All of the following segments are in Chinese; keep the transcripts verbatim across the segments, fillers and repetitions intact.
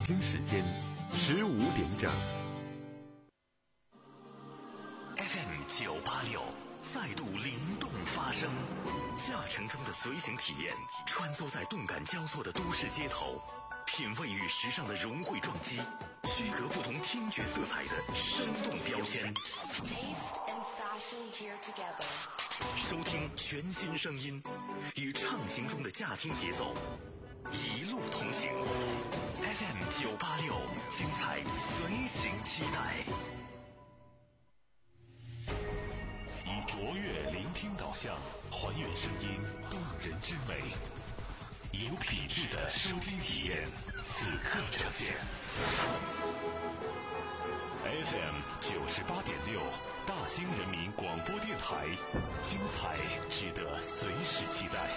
京时间十五点整。 F M 九八六再度灵动发声，驾乘中的随行体验，穿梭在动感交错的都市街头，品味与时尚的融汇撞击，区隔不同听觉色彩的生动标签。收听全新声音，与畅行中的驾听节奏，一路同行。F M 九八六，精彩随行期待。以卓越聆听导向，还原声音动人之美，以有品质的收听体验，此刻呈现。F M 九十八点六，大兴人民广播电台，精彩值得随时期待。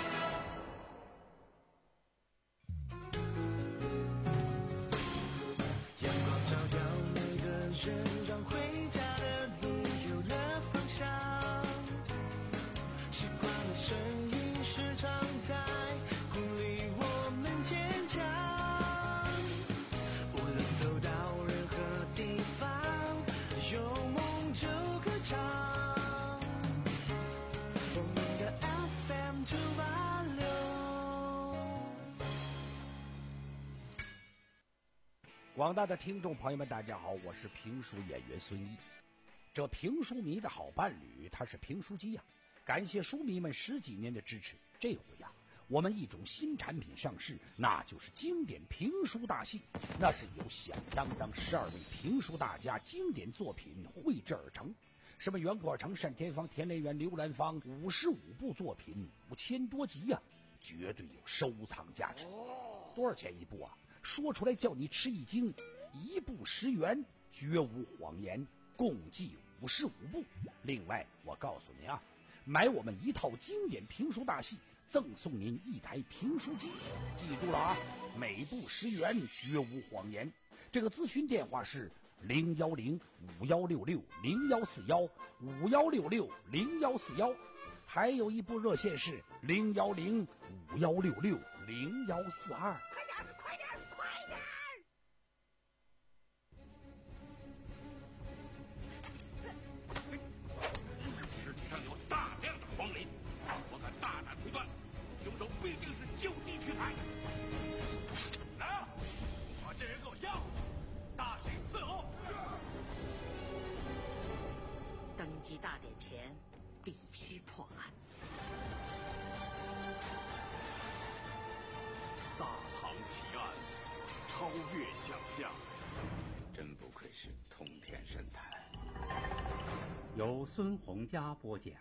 阳光照耀每个人，让回家的路有了方向。习惯的声音时常在鼓励我们坚强。无论走到任何地方，有梦就歌唱。我们的 F M 九八六。 广大的听众朋友们，大家好，我是评书演员孙一。这评书迷的好伴侣，他是评书机呀、啊。感谢书迷们十几年的支持，这回呀、啊，我们一种新产品上市，那就是经典评书大戏。那是由响当当十二位评书大家经典作品绘制而成，什么袁国成、单田芳、田连元、刘兰芳，五十五部作品，五千多集呀、啊，绝对有收藏价值。多少钱一部啊？说出来叫你吃一惊，一部十元，绝无谎言，共计五十五部。另外，我告诉您啊，买我们一套经典评书大戏，赠送您一台评书机。记住了啊，每部十元，绝无谎言。这个咨询电话是零幺零五幺六六零幺四幺五幺六六零幺四幺，还有一部热线是零幺零五幺六六零幺四二。快点，快点，快点！ 尸体上有大量的黄磷，我敢大胆推断，凶手必定是就地取材。来啊，把这人给我要去，大刑伺候。 登基大典前必须破案。 大唐奇案，超越想象， 真不愧是通天神探。 由孙洪佳播讲。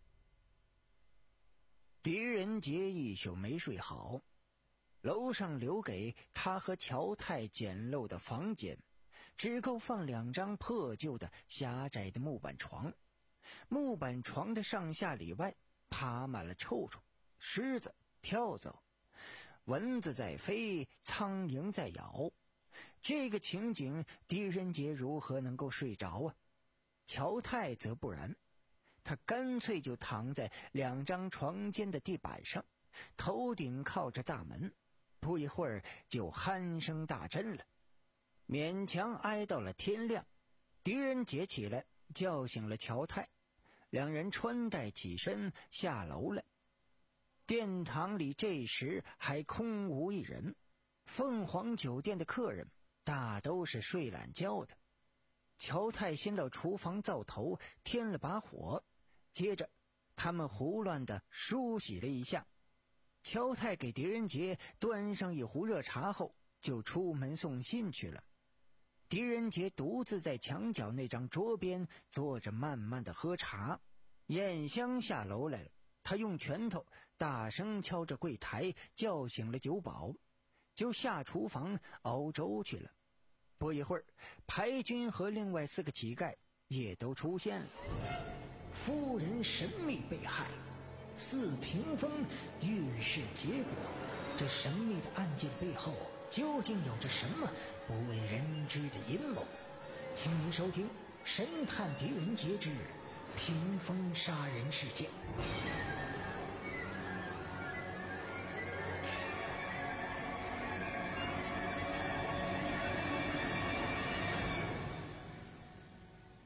狄仁杰一宿没睡好，楼上留给他和乔太简陋的房间，只够放两张破旧的狭窄的木板床。木板床的上下里外爬满了臭虫、虱子、跳蚤，蚊子在飞，苍蝇在咬。这个情景，狄仁杰如何能够睡着啊？乔太则不然，他干脆就躺在两张床间的地板上，头顶靠着大门，不一会儿就鼾声大震了。勉强挨到了天亮，狄仁杰起来叫醒了乔太，两人穿戴起身下楼了。殿堂里这时还空无一人，凤凰酒店的客人大都是睡懒觉的。乔太先到厨房灶头添了把火，接着他们胡乱地梳洗了一下。乔太给狄仁杰端上一壶热茶后，就出门送信去了。狄仁杰独自在墙角那张桌边坐着，慢慢地喝茶。燕香下楼来了，他用拳头大声敲着柜台，叫醒了酒保，就下厨房熬粥去了。不一会儿，牌军和另外四个乞丐也都出现了。夫人神秘被害，四屏风预示结果，这神秘的案件背后究竟有着什么不为人知的阴谋？请您收听《神探狄仁杰之屏风杀人事件》。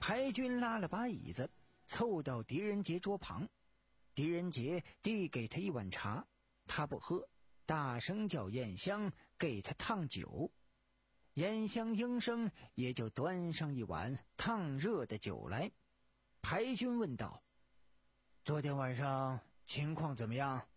排军拉了把椅子，凑到狄仁杰桌旁。狄仁杰递给他一碗茶，他不喝，大声叫燕香给他烫酒。燕香应声，也就端上一碗烫热的酒来。排军问道：昨天晚上情况怎么样？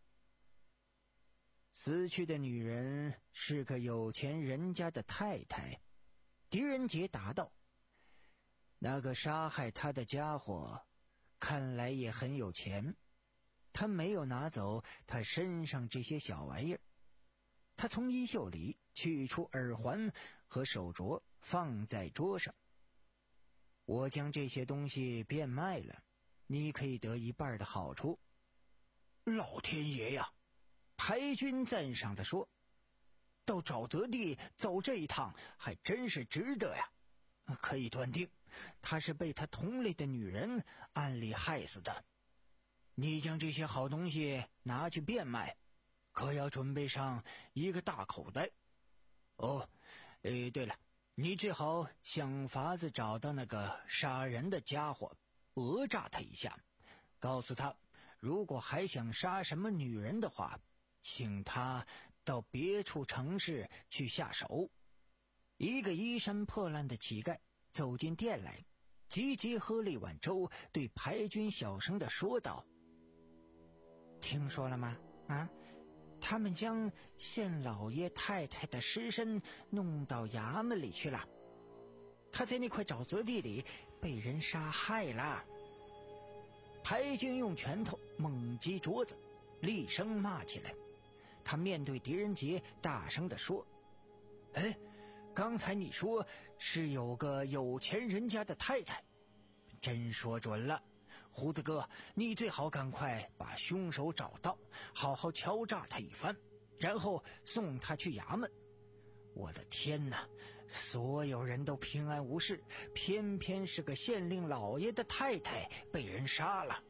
死去的女人是个有钱人家的太太。狄仁杰答道：那个杀害他的家伙看来也很有钱，他没有拿走他身上这些小玩意儿。他从衣袖里取出耳环和手镯，放在桌上。我将这些东西变卖了，你可以得一半的好处。老天爷呀！排军赞赏地说，到沼泽地走这一趟还真是值得呀。可以断定他是被他同类的女人暗里害死的。你将这些好东西拿去变卖，可要准备上一个大口袋。哦，诶，对了，你最好想法子找到那个杀人的家伙，讹诈他一下，告诉他如果还想杀什么女人的话，请他到别处城市去下手。一个衣衫破烂的乞丐走进店来，急急喝了一碗粥，对排军小声地说道：听说了吗？啊，他们将县老爷太太的尸身弄到衙门里去了，他在那块沼泽地里被人杀害了。排军用拳头猛击桌子，厉声骂起来。他面对狄仁杰大声地说：哎，刚才你说是有个有钱人家的太太，真说准了。胡子哥，你最好赶快把凶手找到，好好敲诈他一番，然后送他去衙门。我的天哪，所有人都平安无事，偏偏是个县令老爷的太太被人杀了。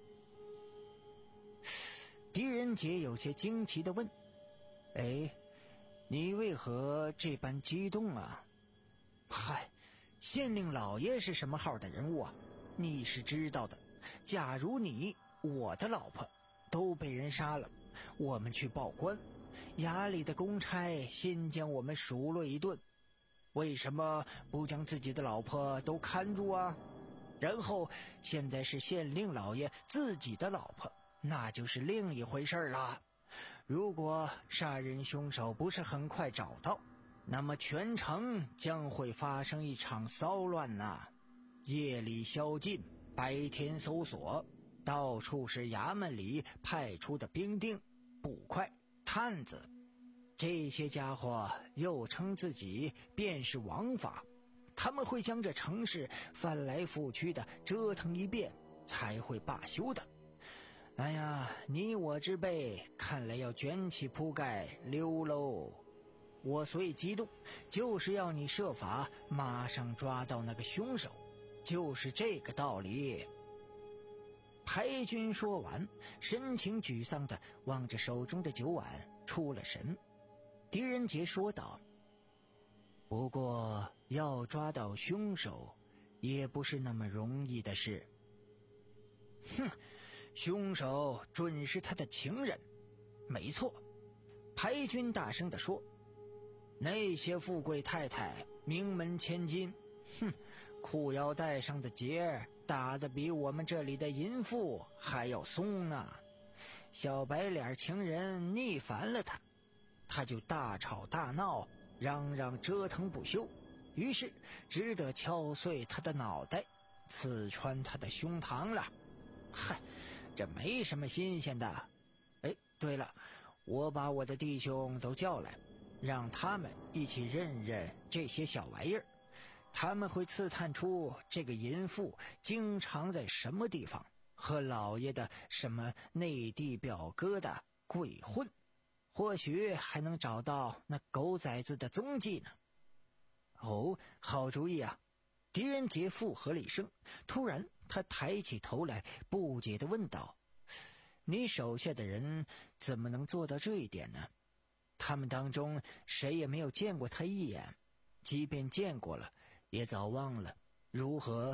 狄仁杰有些惊奇地问：哎，你为何这般激动啊？嗨，县令老爷是什么号的人物啊？你是知道的。假如你我的老婆都被人杀了，我们去报官，衙里的公差先将我们数落一顿，为什么不将自己的老婆都看住啊？然后现在是县令老爷自己的老婆，那就是另一回事了。如果杀人凶手不是很快找到，那么全城将会发生一场骚乱呐、啊！夜里宵禁，白天搜索，到处是衙门里派出的兵丁、捕快、探子，这些家伙又称自己便是王法，他们会将这城市翻来覆去的折腾一遍，才会罢休的。哎呀，你我之辈看来要卷起铺盖溜喽！我所以激动，就是要你设法马上抓到那个凶手，就是这个道理。排军说完，神情沮丧地望着手中的酒碗，出了神。狄仁杰说道：不过要抓到凶手也不是那么容易的事。哼，凶手准是他的情人。没错，排军大声地说，那些富贵太太名门千金，哼，裤腰带上的结打得比我们这里的淫妇还要松呢。小白脸情人逆烦了他，他就大吵大闹，嚷嚷折腾不休，于是只得敲碎他的脑袋，刺穿他的胸膛了。嗨，这没什么新鲜的。哎，对了，我把我的弟兄都叫来，让他们一起认认这些小玩意儿，他们会刺探出这个淫妇经常在什么地方和老爷的什么内地表哥的鬼混，或许还能找到那狗崽子的踪迹呢。哦，好主意啊！狄仁杰附和了一声，突然他抬起头来，不解地问道：你手下的人怎么能做到这一点呢？他们当中谁也没有见过他一眼，即便见过了也早忘了，如何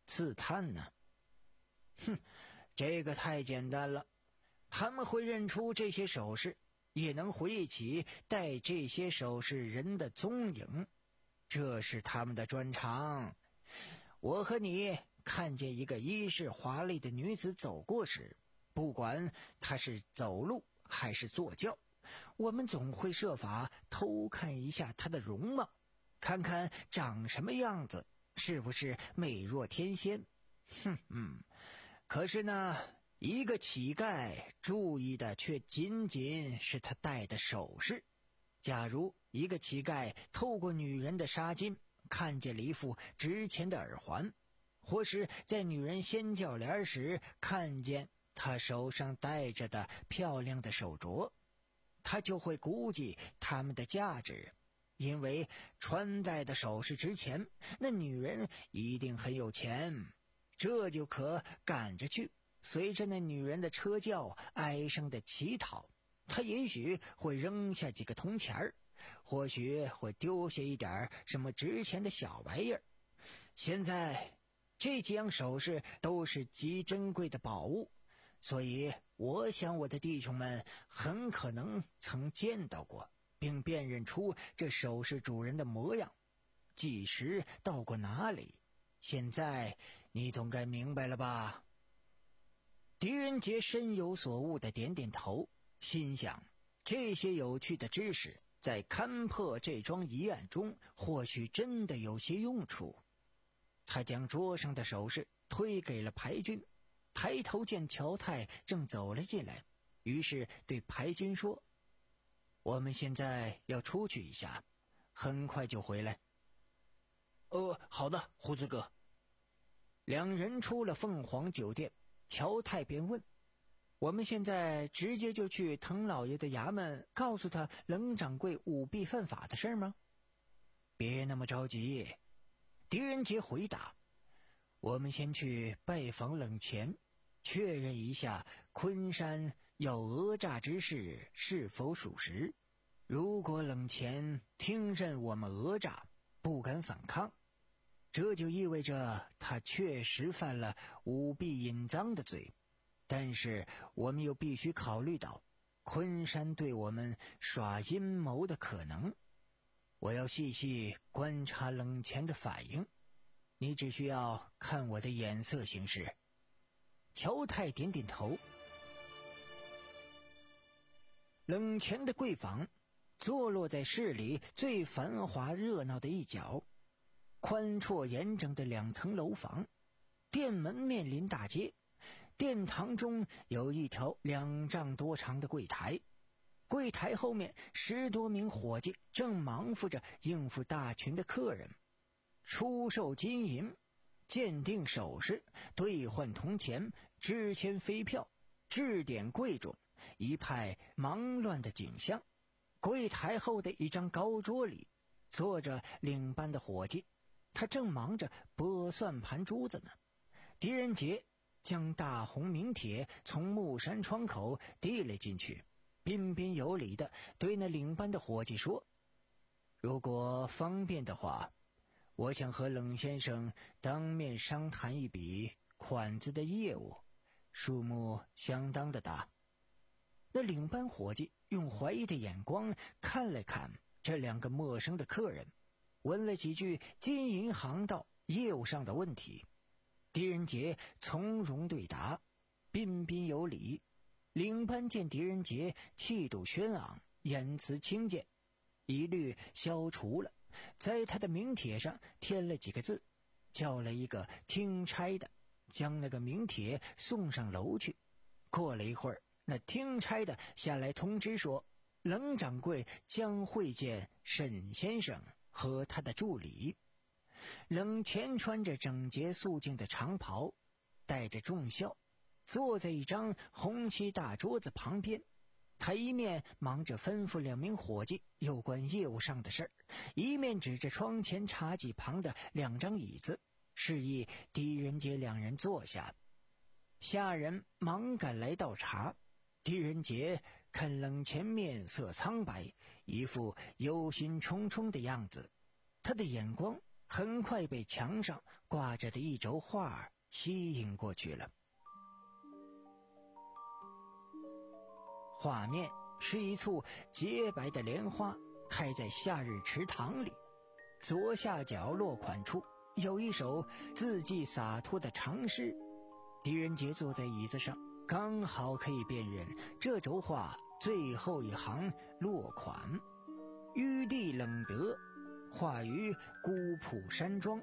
刺探呢？哼，这个太简单了，他们会认出这些首饰，也能回忆起戴这些首饰人的踪影，这是他们的专长。我和你看见一个衣饰华丽的女子走过时，不管她是走路还是坐轿，我们总会设法偷看一下她的容貌，看看长什么样子，是不是美若天仙。哼嗯，可是呢，一个乞丐注意的却仅仅是他戴的首饰。假如一个乞丐透过女人的纱巾看见了一副值钱的耳环，或是在女人掀轿帘时看见她手上戴着的漂亮的手镯，他就会估计它们的价值，因为穿戴的首饰值钱，那女人一定很有钱，这就可赶着去随着那女人的车轿哀声的乞讨。他也许会扔下几个铜钱儿，或许会丢下一点什么值钱的小玩意儿。现在这几样首饰都是极珍贵的宝物，所以我想我的弟兄们很可能曾见到过，并辨认出这首饰主人的模样，几时到过哪里。现在你总该明白了吧？狄仁杰深有所悟地点点头，心想这些有趣的知识在勘破这桩疑案中或许真的有些用处。他将桌上的首饰推给了排军，抬头见乔太正走了进来，于是对排军说：我们现在要出去一下，很快就回来。呃，好的，胡子哥。两人出了凤凰酒店，乔太便问：我们现在直接就去滕老爷的衙门，告诉他冷掌柜舞弊犯法的事吗？别那么着急，狄仁杰回答：我们先去拜访冷钱，确认一下昆山要讹诈之事是否属实。如果冷钱听任我们讹诈，不敢反抗，这就意味着他确实犯了舞弊隐赃的罪。但是我们又必须考虑到昆山对我们耍阴谋的可能。我要细细观察冷钱的反应，你只需要看我的眼色行事。乔太点点头。冷钱的贵坊坐落在市里最繁华热闹的一角，宽绰严整的两层楼房，店门面临大街，殿堂中有一条两丈多长的柜台，柜台后面十多名伙计正忙活着应付大群的客人，出售金银，鉴定首饰，兑换铜钱，支签飞票，制点贵重，一派忙乱的景象。柜台后的一张高桌里坐着领班的伙计，他正忙着拨算盘珠子呢。狄仁杰将大红名帖从木山窗口递了进去，彬彬有礼地对那领班的伙计说：如果方便的话，我想和冷先生当面商谈一笔款子的业务，数目相当的大。那领班伙计用怀疑的眼光看了看这两个陌生的客人，问了几句金银行道业务上的问题。狄仁杰从容对答，彬彬有礼。领班见狄仁杰气度轩昂，言辞清简，疑虑消除了，在他的名帖上添了几个字，叫了一个听差的，将那个名帖送上楼去。过了一会儿，那听差的下来通知说，冷掌柜将会见沈先生和他的助理。冷钱穿着整洁素净的长袍，带着重笑，坐在一张红漆大桌子旁边。他一面忙着吩咐两名伙计有关业务上的事儿，一面指着窗前茶几旁的两张椅子，示意狄仁杰两人坐下。下人忙赶来倒茶。狄仁杰看冷钱面色苍白，一副忧心忡忡的样子，他的眼光很快被墙上挂着的一轴画吸引过去了。画面是一簇洁白的莲花开在夏日池塘里，左下角落款处有一首字迹洒脱的长诗。狄仁杰坐在椅子上，刚好可以辨认这轴画最后一行落款：玉帝冷德，画于孤浦山庄。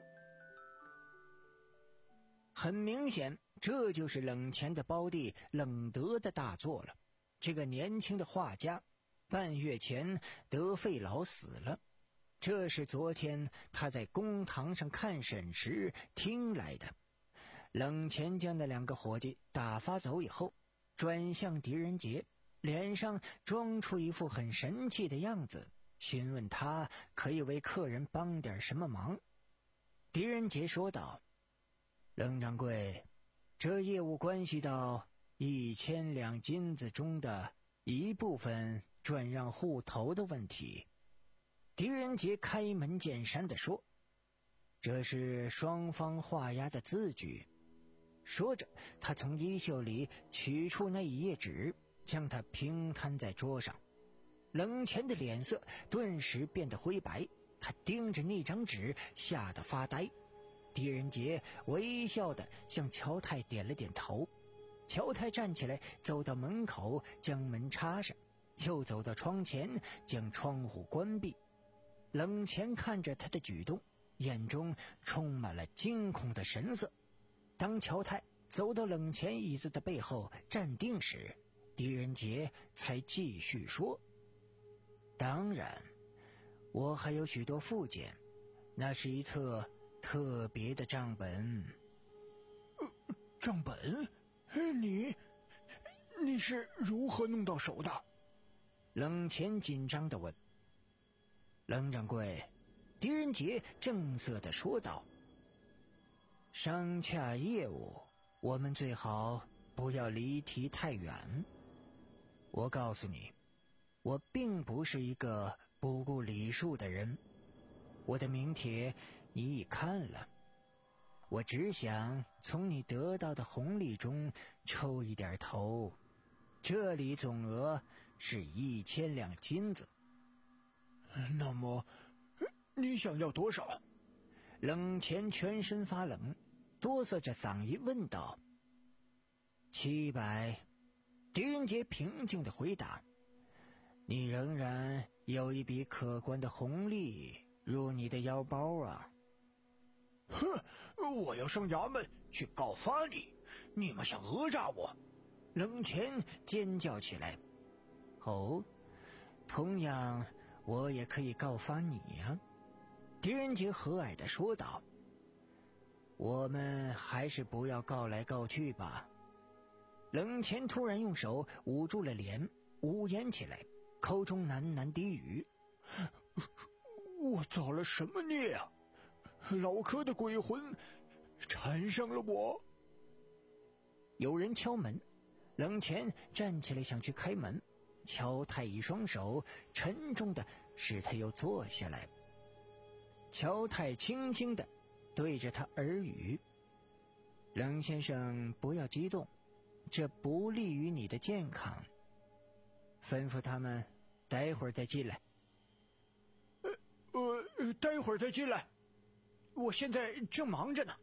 很明显，这就是冷钱的胞弟冷德的大作了。这个年轻的画家半月前得肺痨死了，这是昨天他在公堂上看审时听来的。冷钱将那两个伙计打发走以后，转向狄仁杰，脸上装出一副很神气的样子，询问他可以为客人帮点什么忙。狄仁杰说道：冷掌柜，这业务关系到一千两金子中的一部分转让户头的问题。狄仁杰开门见山地说：这是双方画押的字据。说着，他从衣袖里取出那一页纸，将它平摊在桌上。冷钱的脸色顿时变得灰白，他盯着那张纸吓得发呆。狄仁杰微笑地向乔太点了点头。乔太站起来走到门口，将门插上，又走到窗前，将窗户关闭。冷钱看着他的举动，眼中充满了惊恐的神色。当乔太走到冷钱椅子的背后站定时，狄仁杰才继续说：当然，我还有许多附件，那是一册特别的账本。 呃、账本？你你是如何弄到手的？ 冷钱紧张地问。冷掌柜，狄仁杰正色地说道：商洽业务，我们最好不要离题太远。我告诉你，我并不是一个不顾礼数的人。我的名帖你已看了，我只想从你得到的红利中抽一点头。这里总额是一千两金子。 那么你想要多少？ 冷钱全身发冷，哆嗦着嗓音问道。七百。狄仁杰平静地回答：你仍然有一笔可观的红利入你的腰包啊。 哼，我要上衙门去告发你，你们想讹诈我？ 冷钱尖叫起来。哦，同样我也可以告发你呀。狄仁杰和蔼地说道。我们还是不要告来告去吧。冷钱突然用手捂住了脸，呜咽起来，口中喃喃低语： 我造了什么孽啊？老柯的鬼魂缠上了我。 有人敲门，冷钱站起来想去开门，乔太一双手沉重的使他又坐下来。乔太轻轻的对着他耳语：冷先生不要激动，这不利于你的健康。吩咐他们待会儿再进来。 呃呃，待会儿再进来，我现在正忙着呢。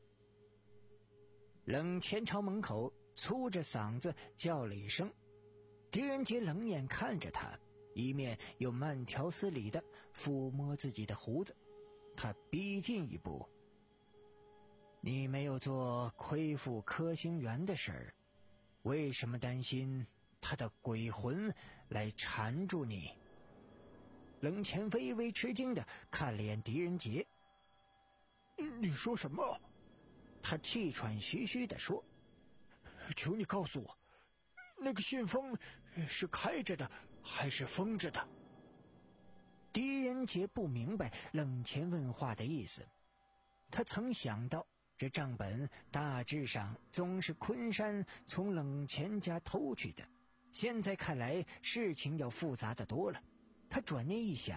冷钱朝门口粗着嗓子叫了一声。狄仁杰冷眼看着他，一面又慢条斯理地抚摸自己的胡子。他逼近一步：你没有做亏负柯兴元的事儿，为什么担心他的鬼魂来缠住你？冷钱微微吃惊地看了眼狄仁杰。 你说什么？ 他气喘吁吁地说： 求你告诉我，那个信封是开着的还是封着的？ 狄仁杰不明白冷钱问话的意思。他曾想到这账本大致上总是昆山从冷钱家偷去的，现在看来事情要复杂的多了。他转念一想，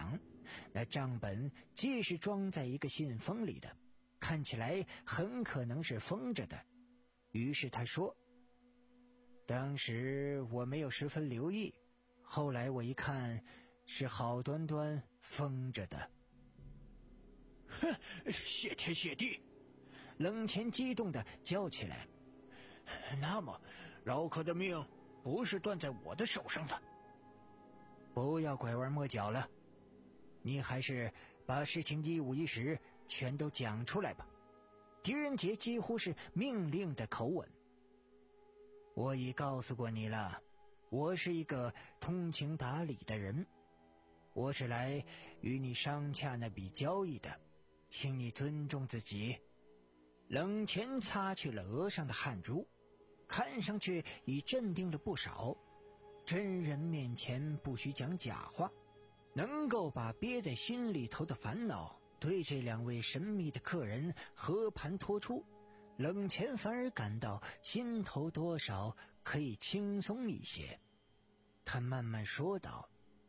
那账本既是装在一个信封里的，看起来很可能是封着的。于是他说：当时我没有十分留意，后来我一看是好端端封着的。 哼，谢天谢地！ 冷钱激动地叫起来。 那么老柯的命不是断在我的手上的。 不要拐弯抹角了，你还是把事情一五一十全都讲出来吧。狄仁杰几乎是命令的口吻。我已告诉过你了，我是一个通情达理的人，我是来与你商洽那笔交易的，请你尊重自己。冷钱擦去了额上的汗珠，看上去已镇定了不少。真人面前不许讲假话，能够把憋在心里头的烦恼对这两位神秘的客人和盘托出，冷钱反而感到心头多少可以轻松一些。他慢慢说道：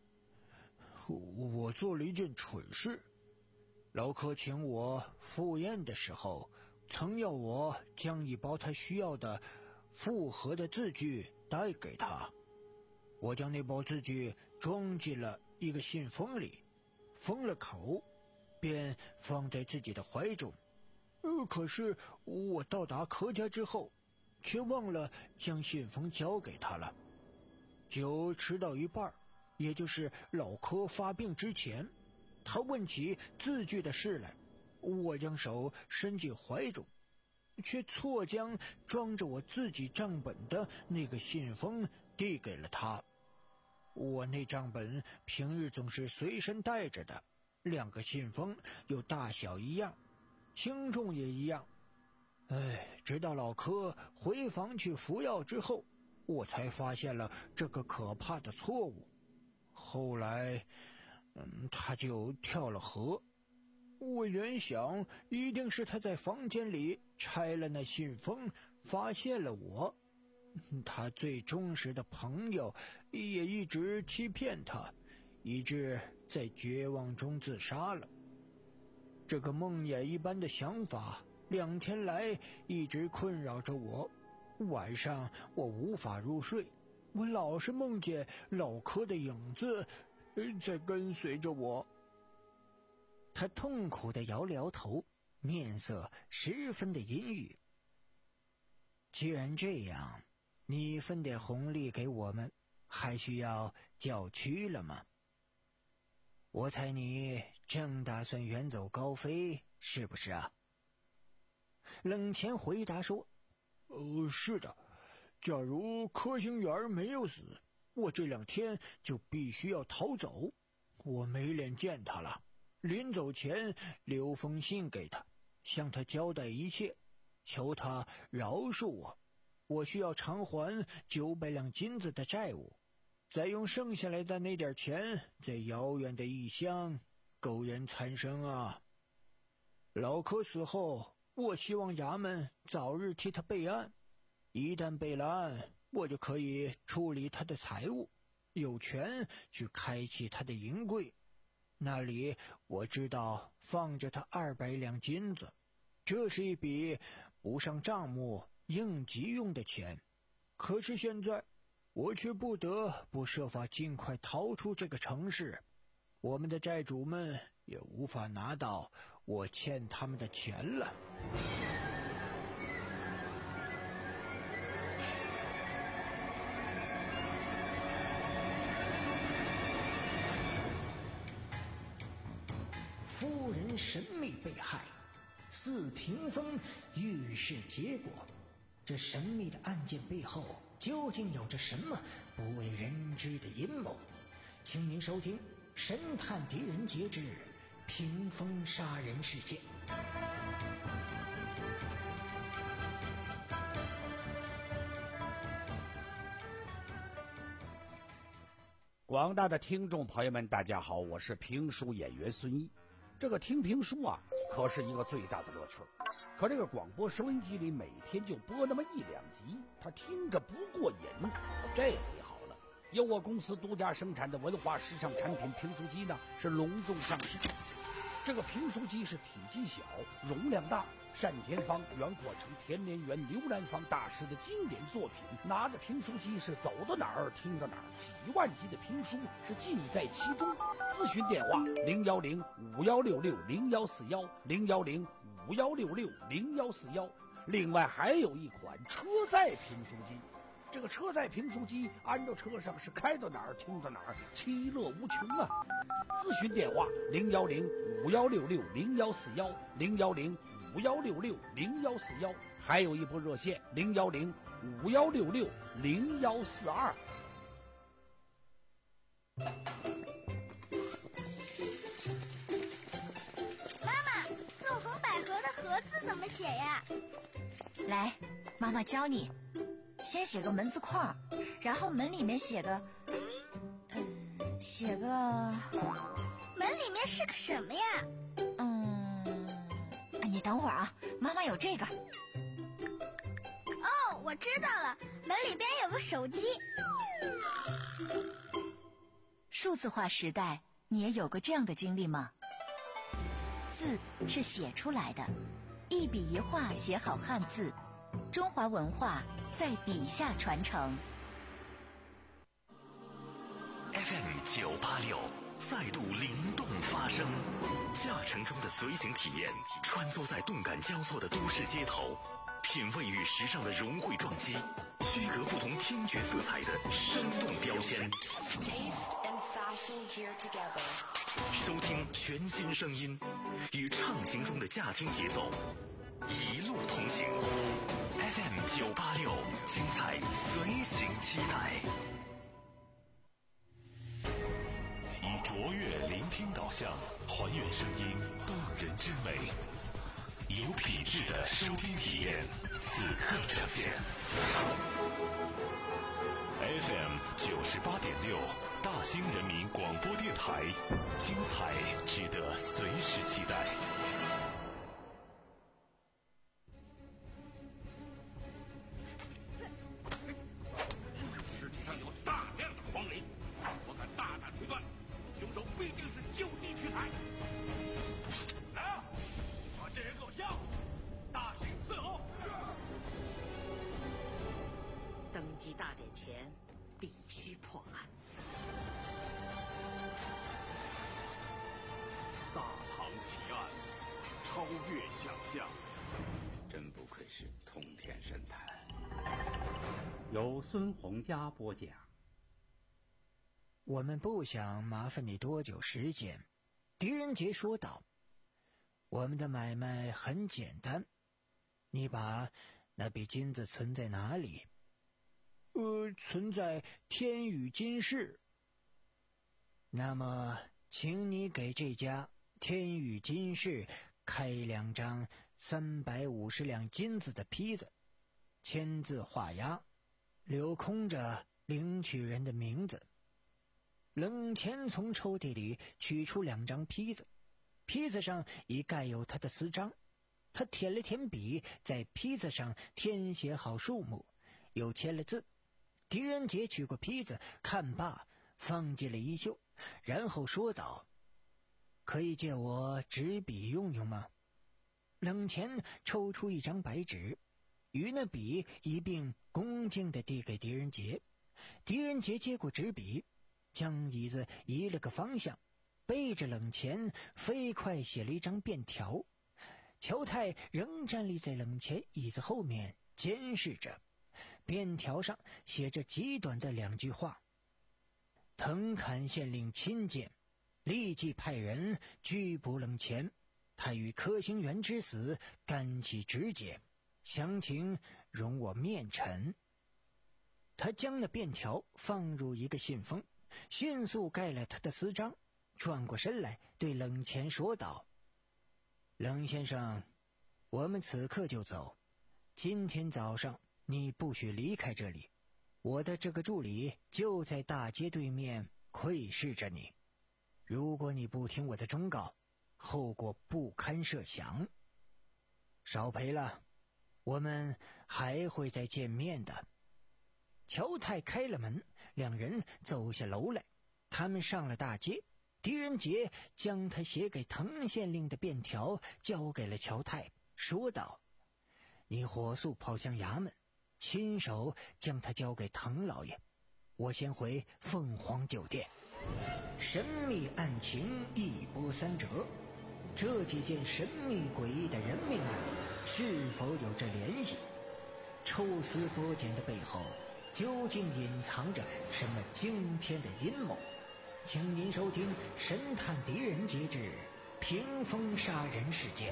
我做了一件蠢事，老柯请我赴宴的时候，曾要我将一包他需要的复合的字据带给他。我将那包字据装进了一个信封里，封了口，便放在自己的怀中。呃，可是我到达柯家之后，却忘了将信封交给他了。酒吃到一半，也就是老柯发病之前，他问起字据的事来，我将手伸进怀中，却错将装着我自己账本的那个信封递给了他。我那账本平日总是随身带着的，两个信封又大小一样，轻重也一样。哎，直到老柯回房去服药之后，我才发现了这个可怕的错误。后来，嗯，他就跳了河。我原想一定是他在房间里拆了那信封，发现了我。他最忠实的朋友也一直欺骗他，以致在绝望中自杀了。这个梦魇一般的想法两天来一直困扰着我，晚上我无法入睡，我老是梦见老柯的影子在跟随着我。 他痛苦地摇了摇头，面色十分的阴郁。既然这样，你分点红利给我们，还需要叫屈了吗？我猜你正打算远走高飞，是不是啊？冷钱回答说： 呃，是的，假如柯兴元没有死，我这两天就必须要逃走。我没脸见他了，临走前留封信给他，向他交代一切，求他饶恕我。我需要偿还九百两金子的债务，再用剩下来的那点钱，在遥远的异乡苟延残生啊！老柯死后，我希望衙门早日替他备案，一旦备了案，我就可以处理他的财物，有权去开启他的银柜，那里我知道放着他二百两金子，这是一笔不上账目应急用的钱。可是现在我却不得不设法尽快逃出这个城市，我们的债主们也无法拿到我欠他们的钱了。 夫人神秘被害，四屏风预示结果。这神秘的案件背后究竟有着什么不为人知的阴谋？请您收听《神探狄仁杰之屏风杀人事件》。 广大的听众朋友们，大家好，我是评书演员孙一。这个听评书啊，可是一个最大的乐趣。可这个广播收音机里每天就播那么一两集，他听着不过瘾。这回好了， 由我公司独家生产的文化时尚产品评书机呢是隆重上市。这个评书机是体积小、容量大，单田芳、袁阔成、田连元、刘兰芳大师的经典作品，拿着评书机是走到哪儿听到哪儿，几万集的评书是尽在其中。咨询电话零幺零五幺六六零幺四幺零幺零五幺六六零幺四幺。另外还有一款车载评书机，这个车载评书机安到车上是开到哪儿听到哪儿，其乐无穷啊！咨询电话零幺零五幺六六零幺四幺零幺零五幺六六零幺四幺，还有一部热线零幺零五幺六六零幺四二。 妈妈，纵横捭阖的阖字怎么写呀？ 来，妈妈教你。先写个门字框，然后门里面写个，嗯，写个。 门里面是个什么呀？ 嗯，你等会儿啊，妈妈有这个。 哦，我知道了，门里边有个手机。 数字化时代，你也有过这样的经历吗？字是写出来的，一笔一画写好汉字，中华文化在笔下传承。 F M 九八六再度灵动发声，驾乘中的随行体验，穿梭在动感交错的都市街头，品味与时尚的融汇撞击，区隔不同听觉色彩的生动标签。收听全新声音，与畅行中的驾听节奏，一路同行。F M 九八六，精彩随行期待。以卓越聆听导向，还原声音动人之美，有品质的收听体验，此刻呈现。F M 九十八点六，大兴人民广播电台，精彩值得随时期待。 尸体上有大量的黄磷，我敢大胆推断，凶手必定是就地取材。来啊，把这人给我押回去，大刑伺候。 登基大典前必须破案。 大唐奇案，超越想象。 真不愧是通天神探。 由孙洪佳播讲。 我们不想麻烦你多久时间，狄仁杰说道。我们的买卖很简单，你把那笔金子存在哪里？呃，存在天宇金饰。那么，请你给这家天宇金饰开两张三百五十两金子的坯子，签字画押，留空着领取人的名字。冷钱从抽屉里取出两张坯子，坯子上已盖有他的私章。他舔了舔笔，在坯子上填写好数目，又签了字。狄仁杰取过坯子，看罢放进了衣袖，然后说道：“可以借我纸笔用用吗？”冷钱抽出一张白纸，与那笔一并恭敬地递给狄仁杰。狄仁杰接过纸笔，将椅子移了个方向，背着冷钱飞快写了一张便条。乔太仍站立在冷钱椅子后面监视着。便条上写着极短的两句话：藤坎县令亲见，立即派人拘捕冷钱，他与柯兴元之死干系直接，详情容我面陈。他将那便条放入一个信封，迅速盖了他的私章，转过身来对冷钱说道：冷先生，我们此刻就走，今天早上你不许离开这里，我的这个助理就在大街对面窥视着你。如果你不听我的忠告，后果不堪设想。少赔了，我们还会再见面的。乔太开了门， 两人走下楼来。他们上了大街，狄仁杰将他写给滕县令的便条交给了乔太，说道：你火速跑向衙门，亲手将他交给滕老爷，我先回凤凰酒店。神秘案情一波三折，这几件神秘诡异的人命案是否有着联系？抽丝剥茧的背后究竟隐藏着什么惊天的阴谋？请您收听《神探狄仁杰之屏风杀人事件》。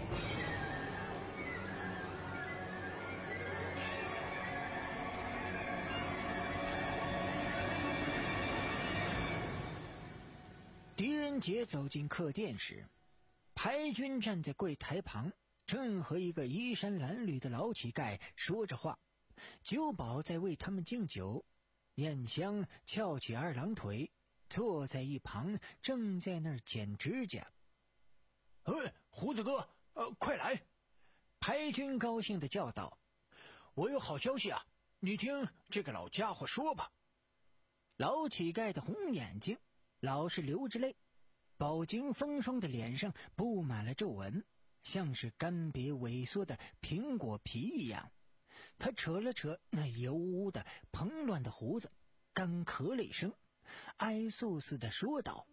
狄仁杰走进客店时，排军站在柜台旁，正和一个衣衫褴褛的老乞丐说着话。酒保在为他们敬酒，燕香翘起二郎腿，坐在一旁，正在那儿剪指甲。 呃，胡子哥，呃，快来！ 排军高兴地叫道： 我有好消息啊，你听这个老家伙说吧。 老乞丐的红眼睛老是流着泪，饱经风霜的脸上布满了皱纹，像是干瘪萎缩的苹果皮一样。他扯了扯那油污的蓬乱的胡子，干咳了一声，哀诉似的说道：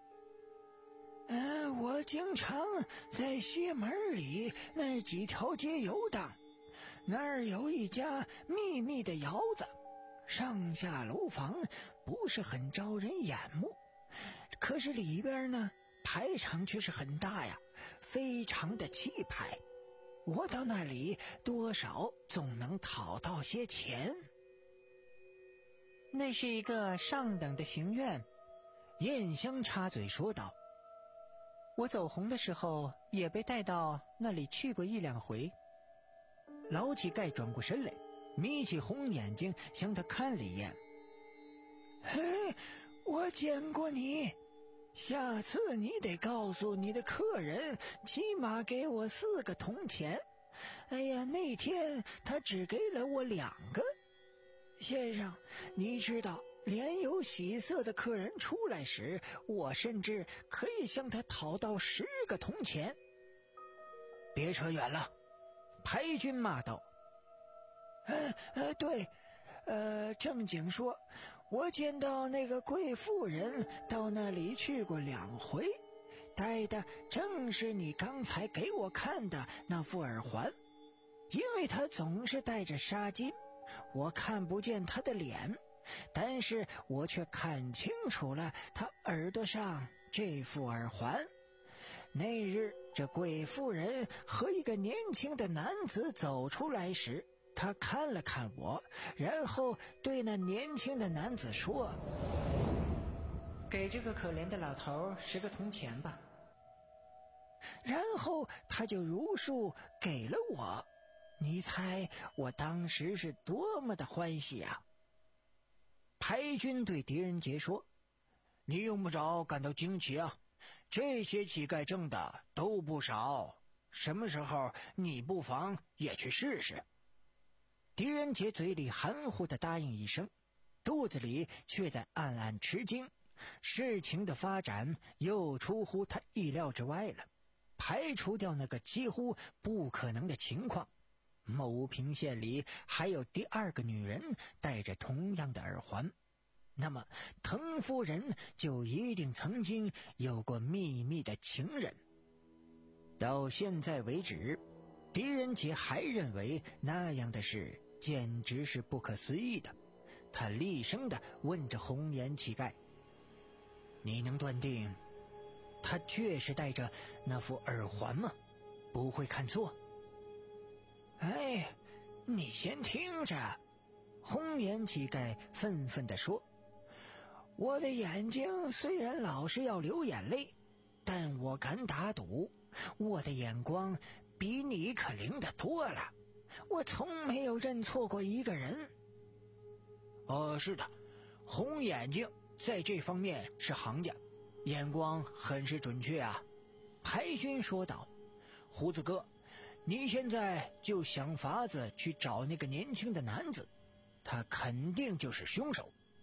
呃，我经常在西门里那几条街游荡，那儿有一家秘密的窑子，上下楼房不是很招人眼目，可是里边呢排场却是很大呀，非常的气派。我到那里多少总能讨到些钱。那是一个上等的行院，燕香插嘴说道。我走红的时候也被带到那里去过一两回。老乞丐转过身来，眯起红眼睛向他看了一眼。嘿，我见过你，下次你得告诉你的客人，起码给我四个铜钱。哎呀，那天他只给了我两个。先生，你知道，脸有喜色的客人出来时，我甚至可以向他讨到十个铜钱。别扯远了，排军骂道。呃呃，对，呃，正经说，我见到那个贵妇人到那里去过两回，戴的正是你刚才给我看的那副耳环，因为她总是戴着纱巾，我看不见她的脸，但是我却看清楚了她耳朵上这副耳环。那日这贵妇人和一个年轻的男子走出来时，他看了看我，然后对那年轻的男子说：给这个可怜的老头十个铜钱吧。然后他就如数给了我，你猜我当时是多么的欢喜啊！排军对狄仁杰说：你用不着感到惊奇啊，这些乞丐挣的都不少，什么时候你不妨也去试试。狄仁杰嘴里含糊地答应一声，肚子里却在暗暗吃惊。事情的发展又出乎他意料之外了，排除掉那个几乎不可能的情况，牟平县里还有第二个女人戴着同样的耳环，那么滕夫人就一定曾经有过秘密的情人。到现在为止，狄仁杰还认为那样的事简直是不可思议的。他厉声地问着红颜乞丐：你能断定他确实戴着那副耳环吗？不会看错？哎，你先听着，红颜乞丐愤愤地说，我的眼睛虽然老是要流眼泪，但我敢打赌，我的眼光比你可灵得多了，我从没有认错过一个人。哦，是的，红眼睛在这方面是行家，眼光很是准确啊。排军说道。胡子哥，你现在就想法子去找那个年轻的男子，他肯定就是凶手。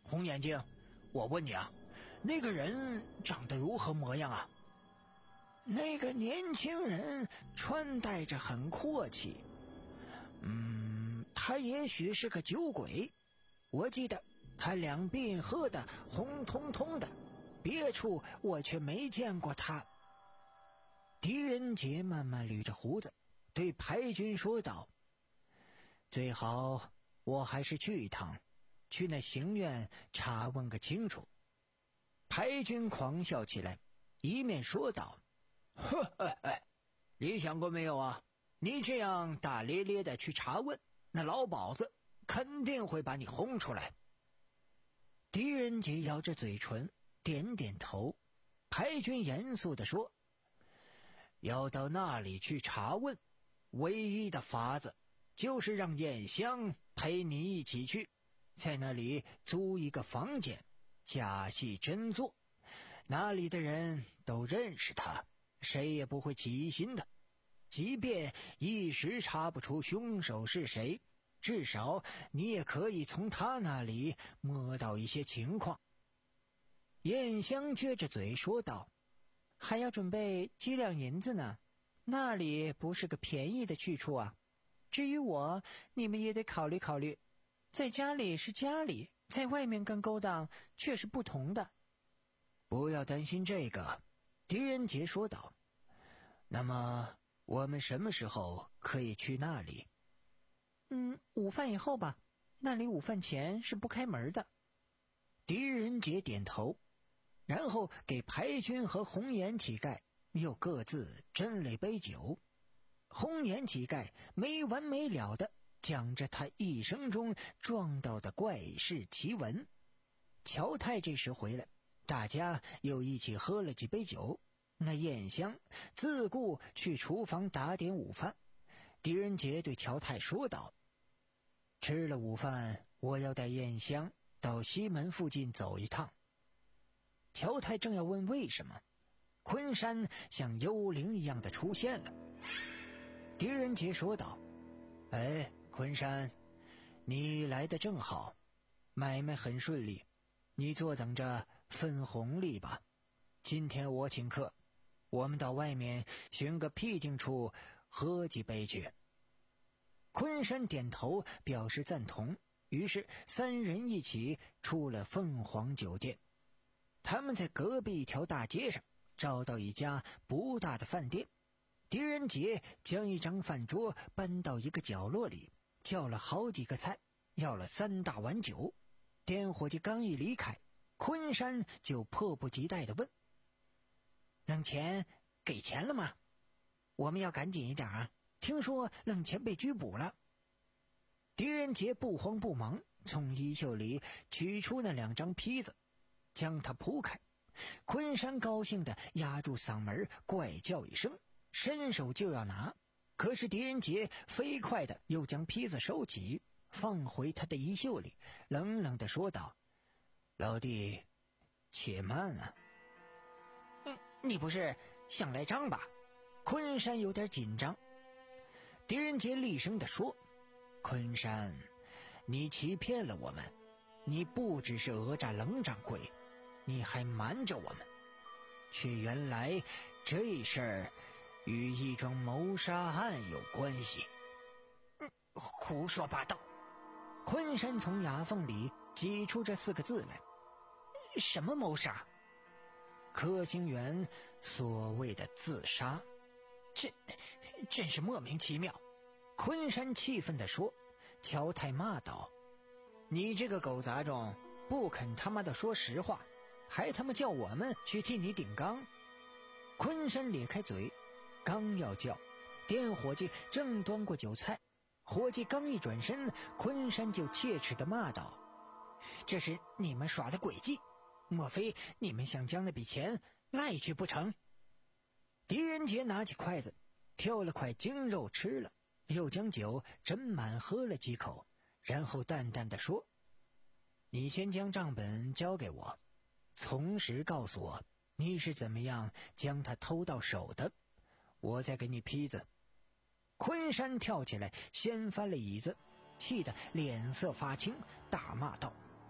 红眼睛，我问你啊，那个人长得如何模样啊？ 那个年轻人穿戴着很阔气，嗯，他也许是个酒鬼。我记得他两鬓喝得红彤彤的，别处我却没见过他。狄仁杰慢慢捋着胡子，对排军说道：最好我还是去一趟，去那刑院查问个清楚。排军狂笑起来，一面说道： 呵呵呵，你想过没有啊？你这样大咧咧的去查问，那老鸨子肯定会把你轰出来。 狄仁杰咬着嘴唇，点点头。排军严肃地说： 要到那里去查问，唯一的法子就是让燕香陪你一起去，在那里租一个房间，假戏真做，那里的人都认识他，谁也不会起疑心的。即便一时查不出凶手是谁，至少你也可以从他那里摸到一些情况。 燕香撅着嘴说道：还要准备几两银子呢，那里不是个便宜的去处啊。至于我，你们也得考虑考虑，在家里是家里，在外面跟勾当却是不同的。 不要担心这个，狄仁杰说道。那么我们什么时候可以去那里？ 嗯，午饭以后吧，那里午饭前是不开门的。 狄仁杰点头，然后给排军和红颜乞丐又各自斟了杯酒。红颜乞丐没完没了的讲着他一生中撞到的怪事奇闻。乔太这时回来，大家又一起喝了几杯酒。那燕香自顾去厨房打点午饭。狄仁杰对乔太说道：吃了午饭，我要带燕香到西门附近走一趟。乔太正要问为什么，昆山像幽灵一样的出现了。狄仁杰说道：哎，昆山，你来得正好，买卖很顺利，你坐等着分红利吧。今天我请客，我们到外面寻个僻静处喝几杯去。昆山点头表示赞同，于是三人一起出了凤凰酒店。他们在隔壁一条大街上找到一家不大的饭店，狄仁杰将一张饭桌搬到一个角落里，叫了好几个菜，要了三大碗酒。店伙计刚一离开，昆山就迫不及待地问：冷钱给钱了吗？我们要赶紧一点啊，听说冷钱被拘捕了。狄仁杰不慌不忙从衣袖里取出那两张坯子，将它铺开。昆山高兴地压住嗓门怪叫一声，伸手就要拿，可是狄仁杰飞快地又将坯子收起，放回他的衣袖里，冷冷地说道：老弟，且慢啊。嗯，你不是想来账吧？昆山有点紧张。狄仁杰厉声地说：昆山，你欺骗了我们，你不只是讹诈冷掌柜，你还瞒着我们，却原来这事儿与一桩谋杀案有关系。嗯，胡说八道。昆山从牙缝里挤出这四个字来：什么谋杀？柯兴元所谓的自杀，这真是莫名其妙。昆山气愤地说。乔太骂道：你这个狗杂种，不肯他妈的说实话，还他妈叫我们去替你顶缸。昆山咧开嘴，刚要叫，店伙计正端过酒菜，伙计刚一转身，昆山就切齿地骂道：这是你们耍的诡计，莫非你们想将那笔钱赖去不成？狄仁杰拿起筷子挑了块精肉吃了，又将酒斟满喝了几口，然后淡淡地说：你先将账本交给我，从实告诉我你是怎么样将他偷到手的，我再给你坯子。昆山跳起来掀翻了椅子，气得脸色发青，大骂道：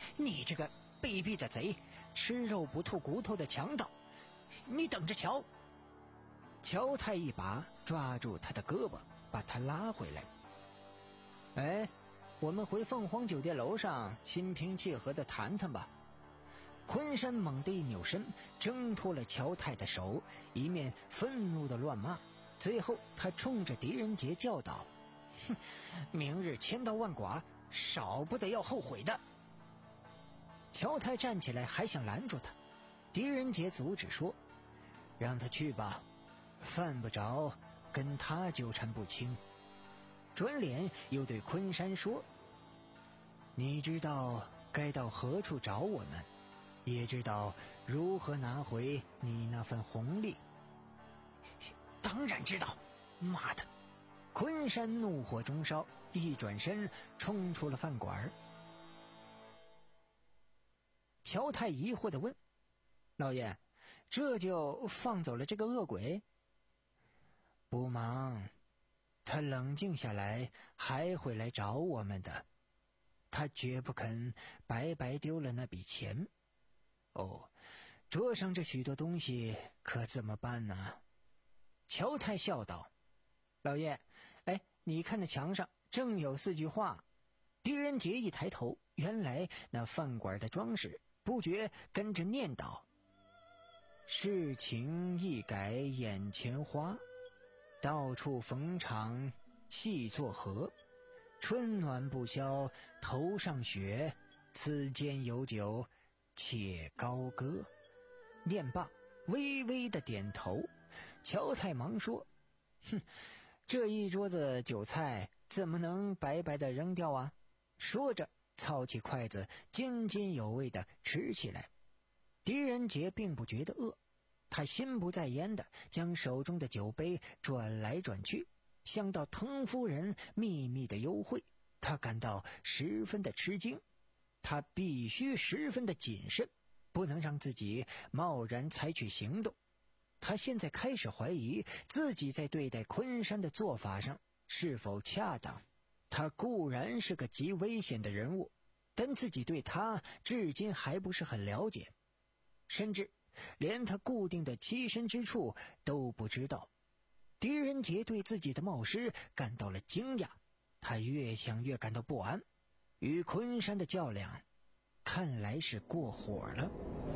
你这个卑鄙的贼，吃肉不吐骨头的强盗，你等着瞧！乔太一把抓住他的胳膊，把他拉回来。哎，我们回凤凰酒店楼上心平气和地谈谈吧。昆山猛地一扭身，挣脱了乔太的手，一面愤怒地乱骂，最后他冲着狄仁杰叫道：哼，明日千刀万剐，少不得要后悔的。乔太站起来还想拦住他，狄仁杰阻止说：让他去吧，犯不着跟他纠缠不清。转脸又对昆山说：你知道该到何处找我们，也知道如何拿回你那份红利。当然知道，妈的！昆山怒火中烧，一转身冲出了饭馆。乔太疑惑地问：老爷，这就放走了这个恶鬼？不忙，他冷静下来还会来找我们的，他绝不肯白白丢了那笔钱。哦，桌上这许多东西可怎么办呢？乔太笑道：老爷，哎，你看那墙上正有四句话。狄仁杰一抬头，原来那饭馆的装饰不觉跟着念叨：事情一改眼前花，到处逢场细作和，春暖不消头上雪，此间有酒且高歌。念罢微微的点头。乔太忙说：哼，这一桌子酒菜怎么能白白的扔掉啊？说着操起筷子津津有味地吃起来。狄仁杰并不觉得饿，他心不在焉地将手中的酒杯转来转去，想到滕夫人秘密的幽会，他感到十分的吃惊。他必须十分的谨慎，不能让自己贸然采取行动。他现在开始怀疑自己在对待昆山的做法上是否恰当。他固然是个极危险的人物，但自己对他至今还不是很了解，甚至连他固定的栖身之处都不知道。狄仁杰对自己的冒失感到了惊讶，他越想越感到不安，与昆山的较量看来是过火了。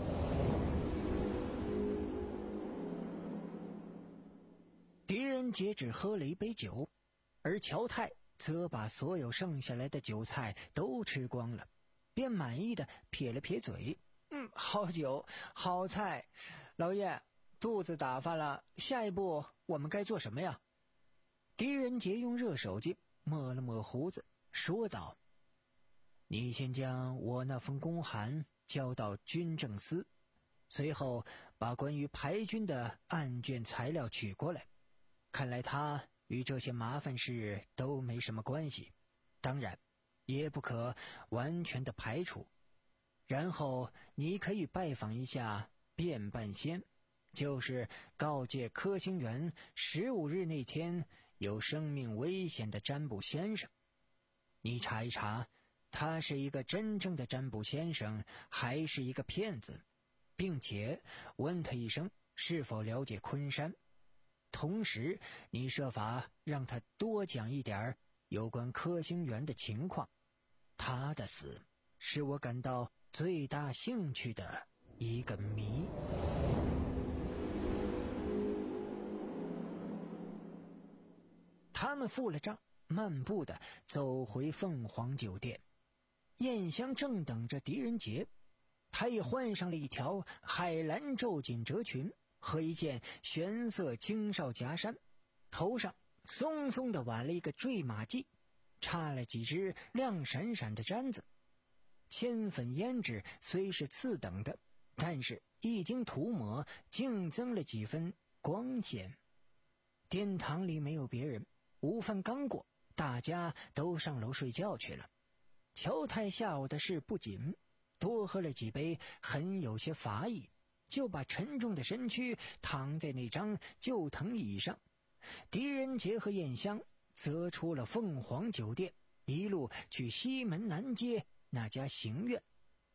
狄仁杰只喝了一杯酒，而乔太则把所有剩下来的酒菜都吃光了，便满意的撇了撇嘴：嗯，好酒好菜，老爷肚子打发了，下一步我们该做什么呀？狄仁杰用热手巾抹了抹胡子，说道：你先将我那封公函交到军政司，随后把关于排军的案卷材料取过来。看来他与这些麻烦事都没什么关系，当然也不可完全的排除。然后你可以拜访一下卞半仙，就是告诫柯兴元十五日那天有生命危险的占卜先生。你查一查，他是一个真正的占卜先生还是一个骗子，并且问他一声是否了解昆山。同时你设法让他多讲一点有关柯兴元的情况。他的死是我感到最大兴趣的一个谜。他们付了账，漫步地走回凤凰酒店。燕香正等着狄仁杰，他也换上了一条海蓝皱锦褶裙和一件玄色青哨夹衫，头上松松地挽了一个坠马髻，插了几只亮闪闪的簪子。铅粉胭脂虽是次等的，但是一经涂抹，竟增了几分光鲜。殿堂里没有别人，午饭刚过，大家都上楼睡觉去了。乔太下午的事不紧，多喝了几杯，很有些乏意，就把沉重的身躯躺在那张旧藤椅上。狄仁杰和燕香则出了凤凰酒店，一路去西门南街那家行院。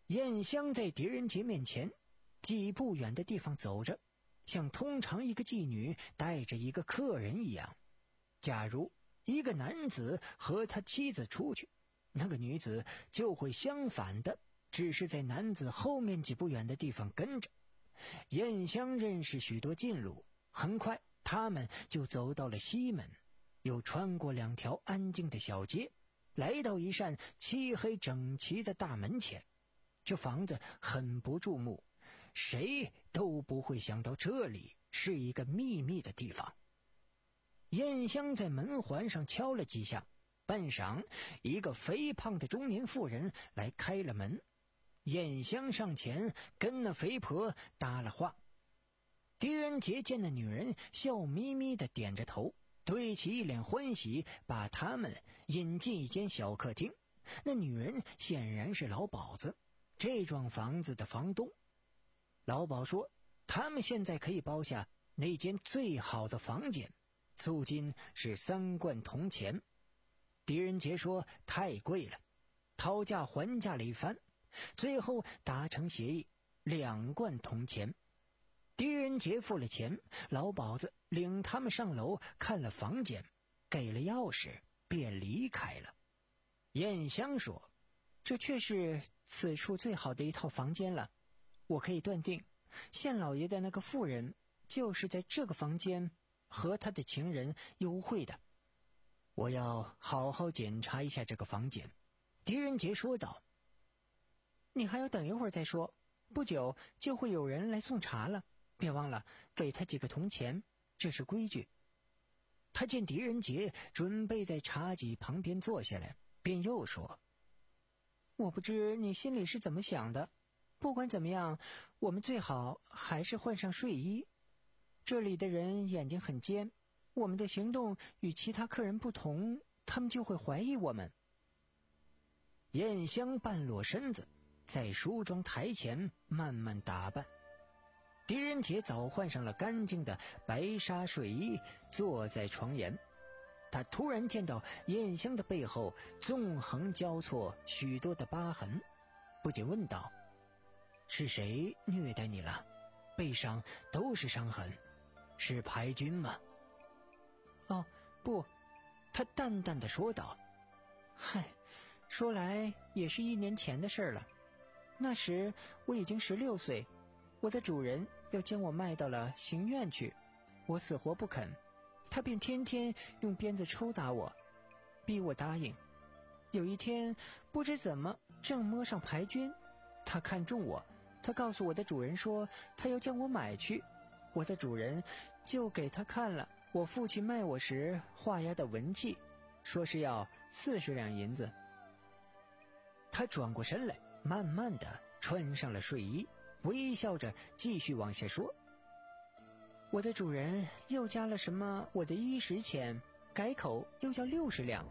燕香在狄仁杰面前几步远的地方走着，像通常一个妓女带着一个客人一样。假如一个男子和他妻子出去，那个女子就会相反的，只是在男子后面几步远的地方跟着。燕香认识许多近路，很快他们就走到了西门，又穿过两条安静的小街，来到一扇漆黑整齐的大门前。这房子很不注目，谁都不会想到这里是一个秘密的地方。燕香在门环上敲了几下，半晌，一个肥胖的中年妇人来开了门。燕香上前跟那肥婆搭了话。狄仁杰见那女人笑眯眯地点着头，对其一脸欢喜，把他们引进一间小客厅。那女人显然是老鸨子，这幢房子的房东。老鸨说他们现在可以包下那间最好的房间，租金是三贯铜钱。狄仁杰说太贵了，讨价还价了一番，最后达成协议，两贯铜钱。狄仁杰付了钱，老鸨子领他们上楼看了房间，给了钥匙，便离开了。燕香说，这却是此处最好的一套房间了，我可以断定，县老爷的那个妇人就是在这个房间和他的情人幽会的。我要好好检查一下这个房间。狄仁杰说道。你还要等一会儿再说，不久就会有人来送茶了，别忘了给他几个铜钱，这是规矩。他见狄仁杰准备在茶几旁边坐下来，便又说，我不知你心里是怎么想的，不管怎么样，我们最好还是换上睡衣。这里的人眼睛很尖，我们的行动与其他客人不同，他们就会怀疑我们。燕香半裸身子在梳妆台前慢慢打扮。狄仁杰早换上了干净的白纱睡衣，坐在床沿。他突然见到燕香的背后纵横交错许多的疤痕，不禁问道，是谁虐待你了？背上都是伤痕，是排军吗？哦，不，他淡淡的说道，嗨，说来也是一年前的事了。那时我已经十六岁，我的主人要将我卖到了刑院去，我死活不肯，他便天天用鞭子抽打我，逼我答应。有一天不知怎么正摸上排军，他看中我，他告诉我的主人说他要将我买去，我的主人就给他看了我父亲卖我时画押的文契，说是要四十两银子。他转过身来，慢慢的穿上了睡衣，微笑着继续往下说，我的主人又加了什么我的衣食钱，改口又要六十两。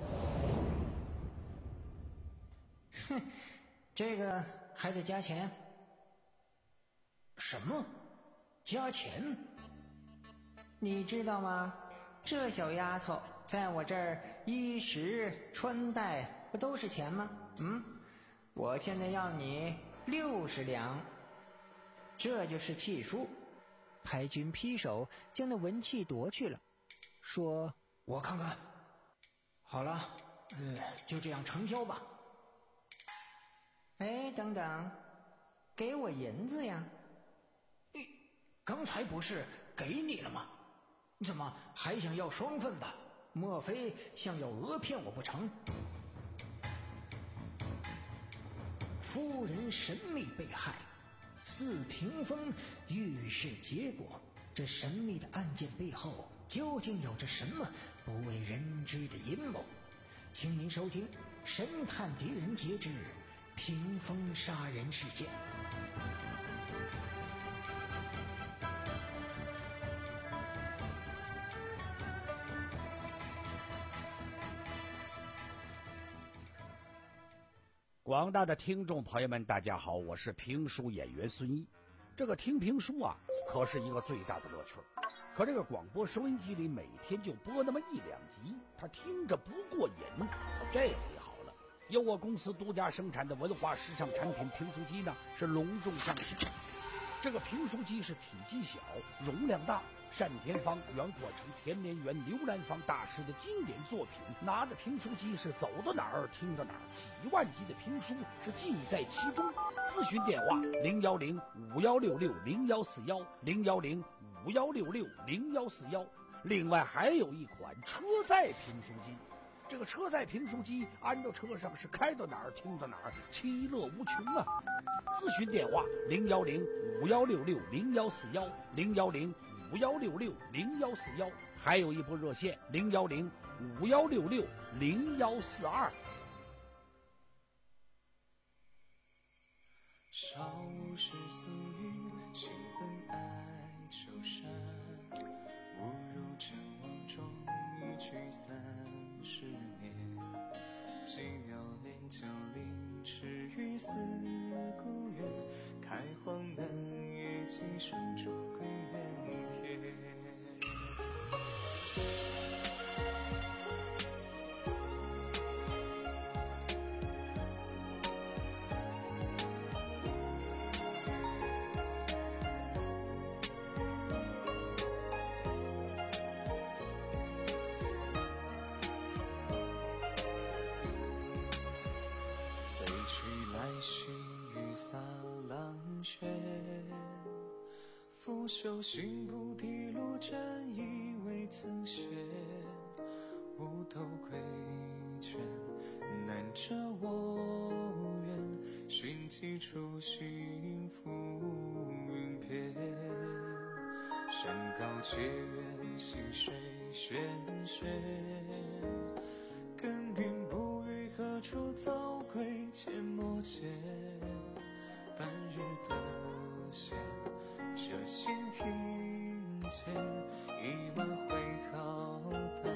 哼，这个还得加钱。 什么？加钱？ 你知道吗？这小丫头在我这儿衣食穿戴不都是钱吗？嗯，我现在要你六十两，这就是契书。排军劈手将那文契夺去了，说， 我看看。好了，呃，就这样成交吧。 哎，等等，给我银子呀。 刚才不是给你了吗？怎么还想要双份吧？莫非想要讹骗我不成？夫人神秘被害，四屏风预示结果，这神秘的案件背后究竟有着什么不为人知的阴谋？请您收听《神探狄仁杰之屏风杀人事件》。 广大的听众朋友们，大家好，我是评书演员孙一。这个听评书啊，可是一个最大的乐趣。可这个广播收音机里每天就播那么一两集，他听着不过瘾。这回好了， 由我公司独家生产的文化时尚产品评书机呢是隆重上市。这个评书机是体积小，容量大，单田芳、袁国成、田连元、刘兰芳大师的经典作品，拿着评书机是走到哪儿听到哪儿，几万集的评书是尽在其中。咨询电话零幺零五幺六六零幺四幺零幺零五幺六六零幺四幺。另外还有一款车载评书机，这个车载评书机安到车上是开到哪儿听到哪儿，其乐无穷啊！咨询电话零幺零五幺六六零幺四幺零幺零五幺六六零幺四幺，还有一部热线零幺零五幺六六零幺四二。 少时宿云，心本爱秋山。误入尘网中，一去三十年。寂寥连九龄，迟于思故园。开荒南野，几手捉归原田。拂袖行不敌路，战役未曾歇。无头归卷，难遮我愿。寻迹初心浮云边。山高且远，溪水轩轩。耕耘不语，何处早归阡陌间。半日得闲。这心庭前，一马挥毫待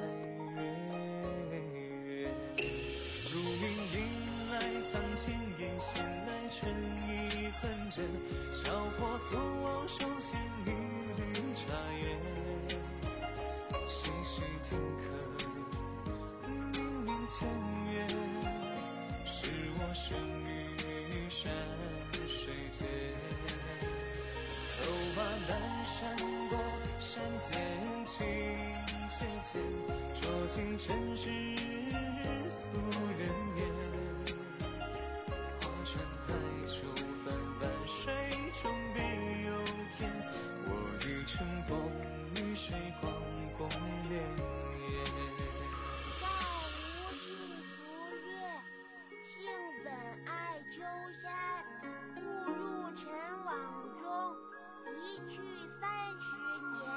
月。如云迎来堂前燕，闲来晨衣横枕。小伙从往手牵一缕茶叶。细细听客，明明前月。是我生于山水间。走马南山过，山间情切切，捉尽尘世俗人言。划船载舟，泛泛水中别有天。我欲乘风与水光共潋滟。 道无尽浮月，性本爱丘山。误入尘网中，一去三十年。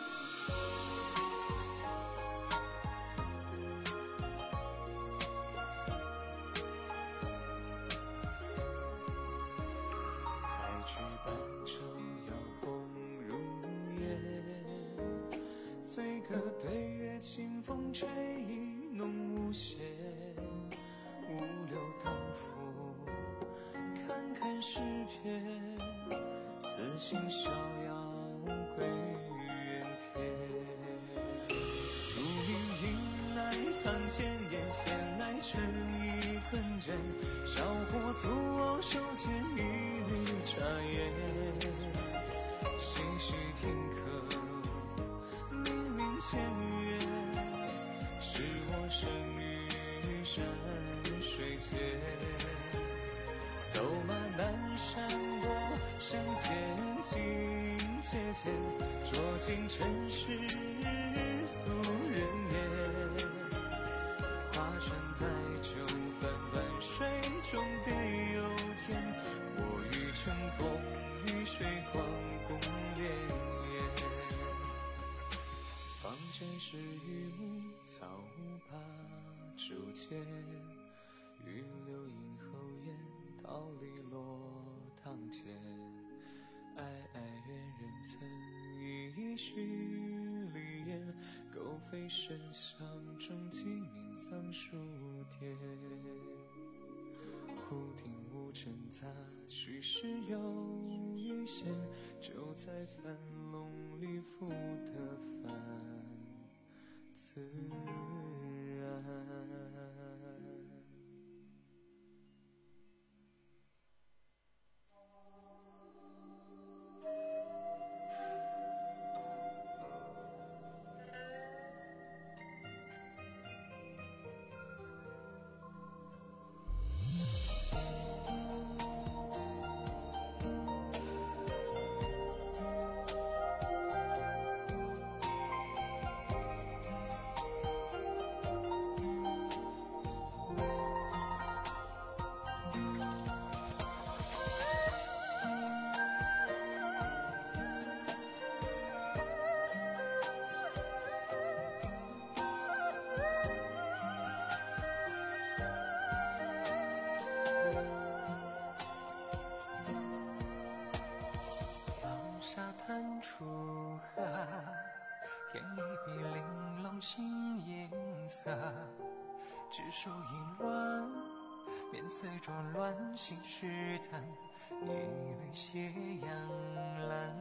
采菊伴舟，摇红如烟。醉歌对月，清风吹意浓无限。五柳当扶，看看诗篇。此心逍遥归原田。竹林迎来堂前燕，闲来晨衣困枕。小伙足我手牵一缕茶叶。细细听客，明明前月。是我生于山水间。走马南山过，山间情切切，捉尽尘世俗人言。划船载舟，泛泛水中别有天。我欲乘风与水光共潋滟。方斋是榆木，草木把竹间。玉流映后檐，桃李落堂前。哀哀怨人曾一许离言。狗吠深巷中，鸡鸣桑树田。忽听无尘杂，虚实有余弦。就在樊笼里复得返自然。 心颜色，只数淫乱，面色转乱，心事淡，一缕斜阳蓝。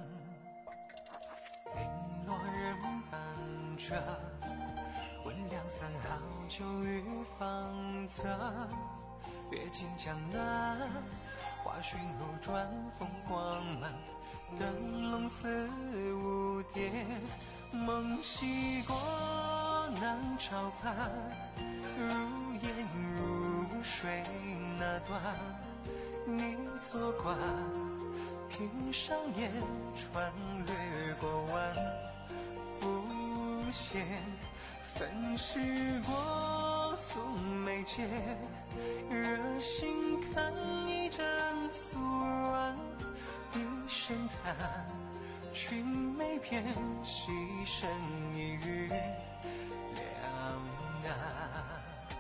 零落人伴着，问两三好酒与芳泽。阅尽江南，花寻路转，风光满，灯笼似蝴蝶，梦西过南朝畔，如烟如水那段，你坐惯，凭上眼穿越过弯，浮现粉饰过素眉间，热心看一盏素软，一声叹，裙眉偏牺牲一语两岸。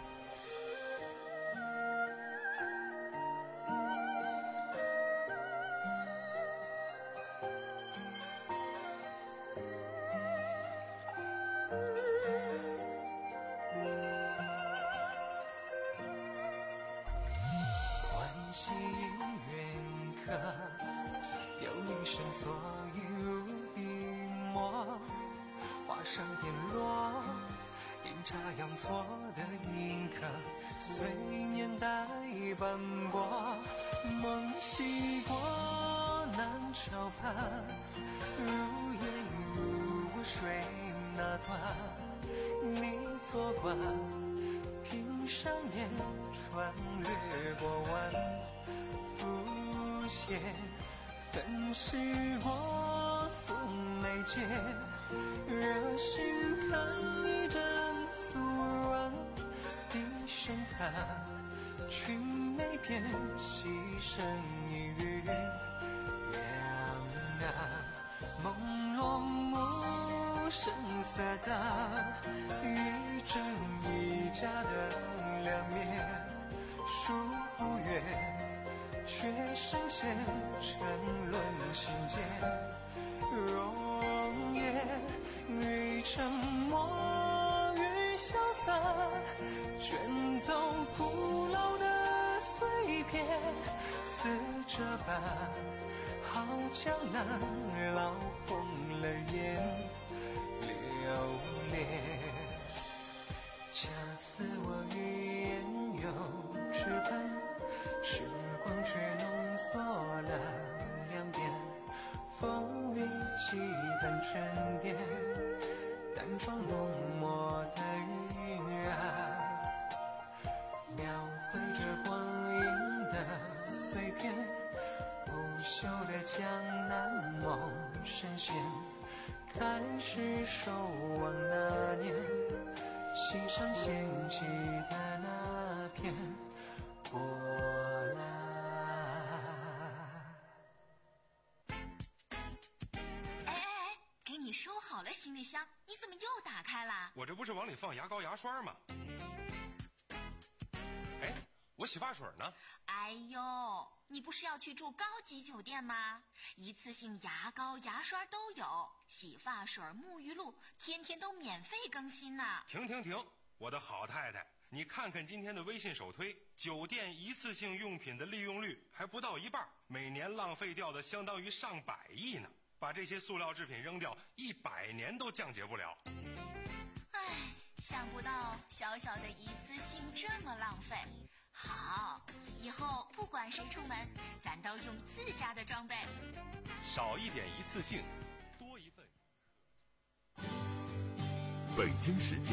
喜缘客，有一生所遇如笔墨，花上点落，阴差阳错的印刻，随年代斑驳，梦西过南朝畔，如烟如水那段，你坐惯，凭上眼穿越过弯，浮现粉饰过素眉间，热心看一盏素软，一声叹，裙眉偏牺牲一语两岸。朦胧无声色的一真一假的两面，数不远，却深陷沉沦心间。容颜愈沉默愈潇洒，卷走古老的碎片，似这般好江南老红了眼，留恋。恰似我欲言又止奔，时光却浓缩了两遍，风里积攒沉淀，淡妆浓墨的晕染，描绘着光阴的碎片，不朽的江南梦深陷，开始守望那年，心上掀起的那片波澜。 哎哎哎，给你收好了行李箱，你怎么又打开了？ 我这不是往里放牙膏牙刷吗？哎，我洗发水呢？ 哎呦，你不是要去住高级酒店吗？一次性牙膏牙刷都有，洗发水沐浴露天天都免费更新呢。 停停停，我的好太太，你看看今天的微信首推，酒店一次性用品的利用率还不到一半，每年浪费掉的相当于上百亿呢。把这些塑料制品扔掉，一百年都降解不了。 唉，想不到小小的一次性这么浪费。好，以后不管谁出门，咱都用自家的装备。 少一点一次性，多一份。 北京时间